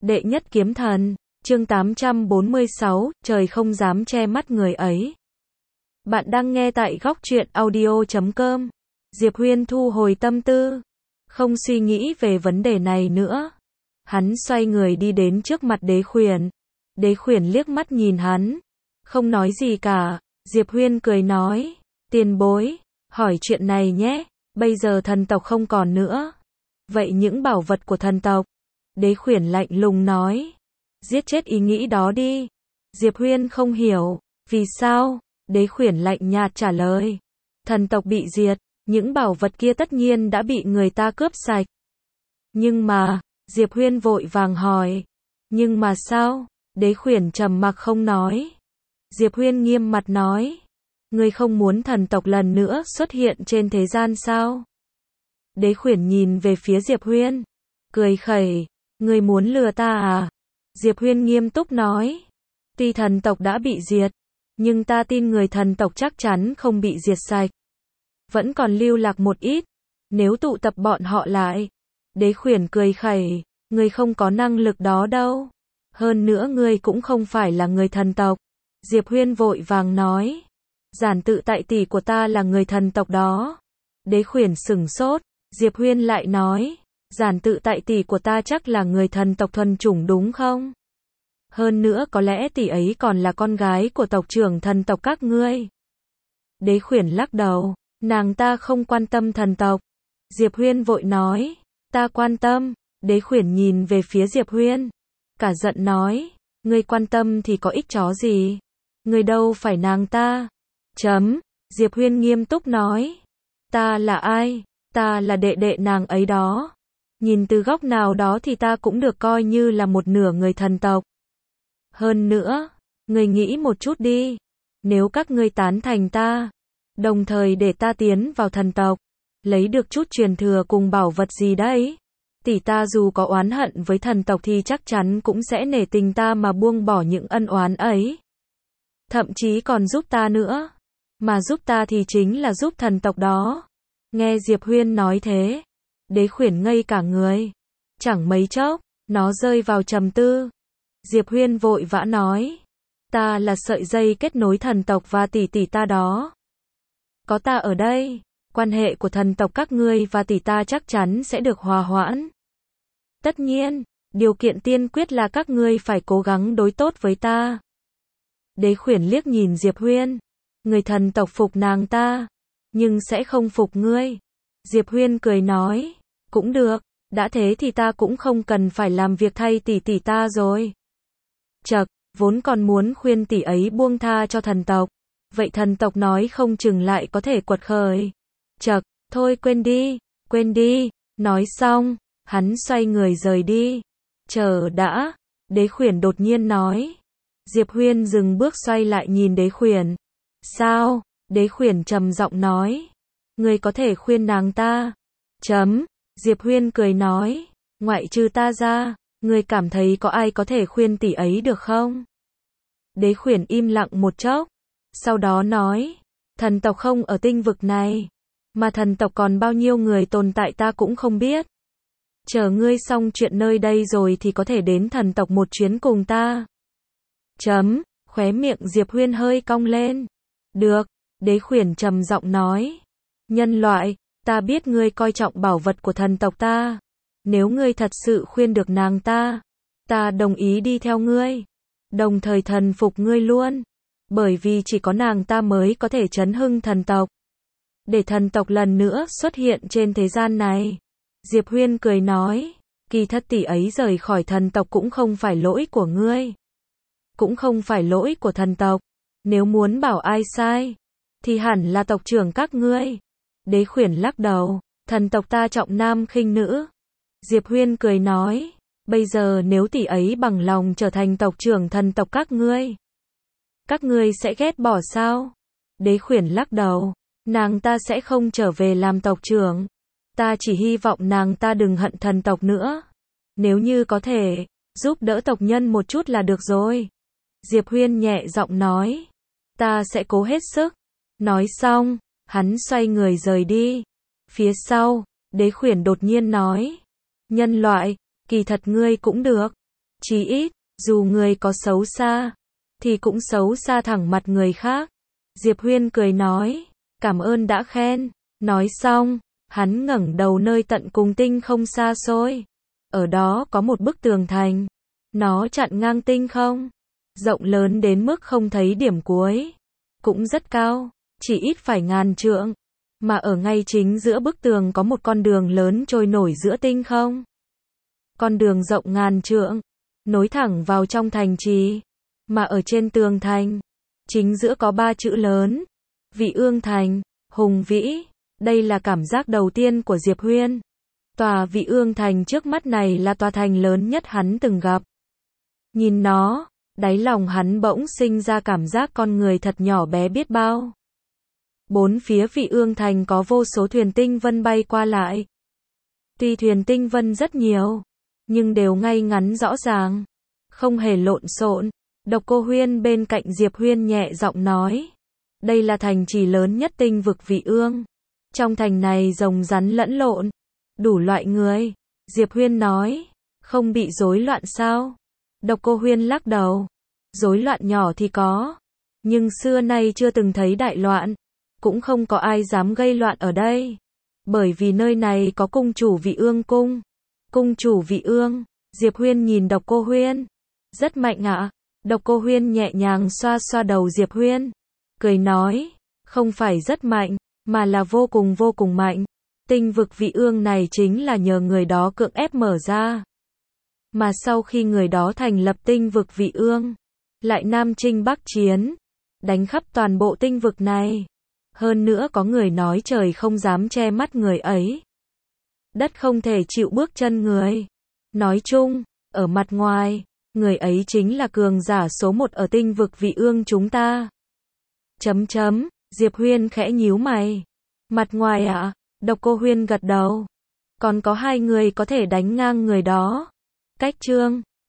Đệ nhất kiếm thần, chương 846, trời không dám che mắt người ấy. Bạn đang nghe tại góc truyện audio.com. Diệp Huyên thu hồi tâm tư, không suy nghĩ về vấn đề này nữa. Hắn xoay người đi đến trước mặt Đế Khuyển. Đế Khuyển liếc mắt nhìn hắn, không nói gì cả. Diệp Huyên cười nói, tiền bối, hỏi chuyện này nhé, bây giờ thần tộc không còn nữa. Vậy những bảo vật của thần tộc? Đế Khuyển lạnh lùng nói, giết chết ý nghĩ đó đi. Diệp Huyên không hiểu, vì sao? Đế Khuyển lạnh nhạt trả lời, thần tộc bị diệt, những bảo vật kia tất nhiên đã bị người ta cướp sạch. Nhưng mà, Diệp Huyên vội vàng hỏi, nhưng mà sao? Đế Khuyển trầm mặc không nói. Diệp Huyên nghiêm mặt nói, ngươi không muốn thần tộc lần nữa xuất hiện trên thế gian sao? Đế Khuyển nhìn về phía Diệp Huyên, cười khẩy, ngươi muốn lừa ta à? Diệp Huyên nghiêm túc nói, tuy thần tộc đã bị diệt, nhưng ta tin người thần tộc chắc chắn không bị diệt sạch. Vẫn còn lưu lạc một ít, nếu tụ tập bọn họ lại. Đế Khuyển cười khẩy, ngươi không có năng lực đó đâu. Hơn nữa ngươi cũng không phải là người thần tộc. Diệp Huyên vội vàng nói, giản tự tại tỷ của ta là người thần tộc đó. Đế Khuyển sửng sốt, Diệp Huyên lại nói, giản tự tại tỷ của ta chắc là người thần tộc thuần chủng đúng không? Hơn nữa có lẽ tỷ ấy còn là con gái của tộc trưởng thần tộc các ngươi. Đế Khuyển lắc đầu, nàng ta không quan tâm thần tộc. Diệp Huyên vội nói, ta quan tâm. Đế Khuyển nhìn về phía Diệp Huyên, cả giận nói, ngươi quan tâm thì có ích chó gì? Ngươi đâu phải nàng ta. Diệp Huyên nghiêm túc nói, ta là ai? Ta là đệ đệ nàng ấy đó. Nhìn từ góc nào đó thì ta cũng được coi như là một nửa người thần tộc. Hơn nữa, ngươi nghĩ một chút đi, nếu các ngươi tán thành ta, đồng thời để ta tiến vào thần tộc, lấy được chút truyền thừa cùng bảo vật gì đấy, tỷ ta dù có oán hận với thần tộc thì chắc chắn cũng sẽ nể tình ta mà buông bỏ những ân oán ấy. Thậm chí còn giúp ta nữa. Mà giúp ta thì chính là giúp thần tộc đó. Nghe Diệp Huyên nói thế, Đế Khuyển ngây cả người. Chẳng mấy chốc, nó rơi vào trầm tư. Diệp Huyên vội vã nói, ta là sợi dây kết nối thần tộc và tỷ tỷ ta đó. Có ta ở đây, quan hệ của thần tộc các ngươi và tỷ ta chắc chắn sẽ được hòa hoãn. Tất nhiên, điều kiện tiên quyết là các ngươi phải cố gắng đối tốt với ta. Đế Khuyển liếc nhìn Diệp Huyên, người thần tộc phục nàng ta, nhưng sẽ không phục ngươi. Diệp Huyên cười nói, cũng được, đã thế thì ta cũng không cần phải làm việc thay tỷ tỷ ta rồi. Chậc, vốn còn muốn khuyên tỷ ấy buông tha cho thần tộc, vậy thần tộc nói không chừng lại có thể quật khởi. Chậc, thôi quên đi, nói xong, hắn xoay người rời đi. Chờ đã, Đế Khuyển đột nhiên nói. Diệp Huyên dừng bước xoay lại nhìn Đế Khuyển. Sao? Đế Khuyển trầm giọng nói. Ngươi có thể khuyên nàng ta. Diệp Huyên cười nói. Ngoại trừ ta ra, ngươi cảm thấy có ai có thể khuyên tỷ ấy được không? Đế Khuyển im lặng một chốc. Sau đó nói. Thần tộc không ở tinh vực này. Mà thần tộc còn bao nhiêu người tồn tại ta cũng không biết. Chờ ngươi xong chuyện nơi đây rồi thì có thể đến thần tộc một chuyến cùng ta. Khóe miệng Diệp Huyên hơi cong lên. Được, Đế Khuyển trầm giọng nói. Nhân loại, ta biết ngươi coi trọng bảo vật của thần tộc ta. Nếu ngươi thật sự khuyên được nàng ta, ta đồng ý đi theo ngươi. Đồng thời thần phục ngươi luôn. Bởi vì chỉ có nàng ta mới có thể chấn hưng thần tộc. Để thần tộc lần nữa xuất hiện trên thế gian này. Diệp Huyên cười nói. Kỳ thật tỷ ấy rời khỏi thần tộc cũng không phải lỗi của ngươi. Cũng không phải lỗi của thần tộc. Nếu muốn bảo ai sai, thì hẳn là tộc trưởng các ngươi. Đế Khuyển lắc đầu, thần tộc ta trọng nam khinh nữ. Diệp Huyên cười nói, bây giờ nếu tỷ ấy bằng lòng trở thành tộc trưởng thần tộc các ngươi sẽ ghét bỏ sao? Đế Khuyển lắc đầu, nàng ta sẽ không trở về làm tộc trưởng. Ta chỉ hy vọng nàng ta đừng hận thần tộc nữa. Nếu như có thể, giúp đỡ tộc nhân một chút là được rồi. Diệp Huyên nhẹ giọng nói, ta sẽ cố hết sức. Nói xong, hắn xoay người rời đi. Phía sau, Đế Khuyển đột nhiên nói, nhân loại, kỳ thật ngươi cũng được. Chí ít, dù người có xấu xa, thì cũng xấu xa thẳng mặt người khác. Diệp Huyên cười nói, cảm ơn đã khen. Nói xong, hắn ngẩng đầu nơi tận cùng tinh không xa xôi. Ở đó có một bức tường thành. Nó chặn ngang tinh không. Rộng lớn đến mức không thấy điểm cuối. Cũng rất cao, chỉ ít phải 1000 trượng. Mà ở ngay chính giữa bức tường có một con đường lớn trôi nổi giữa tinh không. Con đường rộng 1000 trượng, nối thẳng vào trong thành trì. Mà ở trên tường thành, chính giữa có 3 chữ lớn. Vị Ương Thành, hùng vĩ. Đây là cảm giác đầu tiên của Diệp Huyên. Tòa Vị Ương Thành trước mắt này là tòa thành lớn nhất hắn từng gặp. Nhìn nó, đáy lòng hắn bỗng sinh ra cảm giác con người thật nhỏ bé biết bao. Bốn phía Vị Ương Thành có vô số thuyền tinh vân bay qua lại. Tuy thuyền tinh vân rất nhiều, nhưng đều ngay ngắn rõ ràng, không hề lộn xộn. Độc Cô Huyên bên cạnh Diệp Huyên nhẹ giọng nói, đây là thành trì lớn nhất tinh vực Vị Ương. Trong thành này rồng rắn lẫn lộn, đủ loại người. Diệp Huyên nói, không bị rối loạn sao? Độc Cô Huyên lắc đầu, rối loạn nhỏ thì có, nhưng xưa nay chưa từng thấy đại loạn, cũng không có ai dám gây loạn ở đây. Bởi vì nơi này có cung chủ Vị Ương cung. Cung chủ Vị Ương, Diệp Huyên nhìn Độc Cô Huyên, rất mạnh ạ. Độc Cô Huyên nhẹ nhàng xoa xoa đầu Diệp Huyên, cười nói, không phải rất mạnh, mà là vô cùng mạnh. Tinh vực Vị Ương này chính là nhờ người đó cưỡng ép mở ra. Mà sau khi người đó thành lập tinh vực Vị Ương, lại Nam Chinh Bắc Chiến, đánh khắp toàn bộ tinh vực này. Hơn nữa có người nói trời không dám che mắt người ấy. Đất không thể chịu bước chân người. Nói chung, ở mặt ngoài, người ấy chính là cường giả số 1 ở tinh vực Vị Ương chúng ta. Diệp Huyên khẽ nhíu mày. Mặt ngoài ạ? Độc Cô Huyên gật đầu. Còn có 2 người có thể đánh ngang người đó. Cách Trương,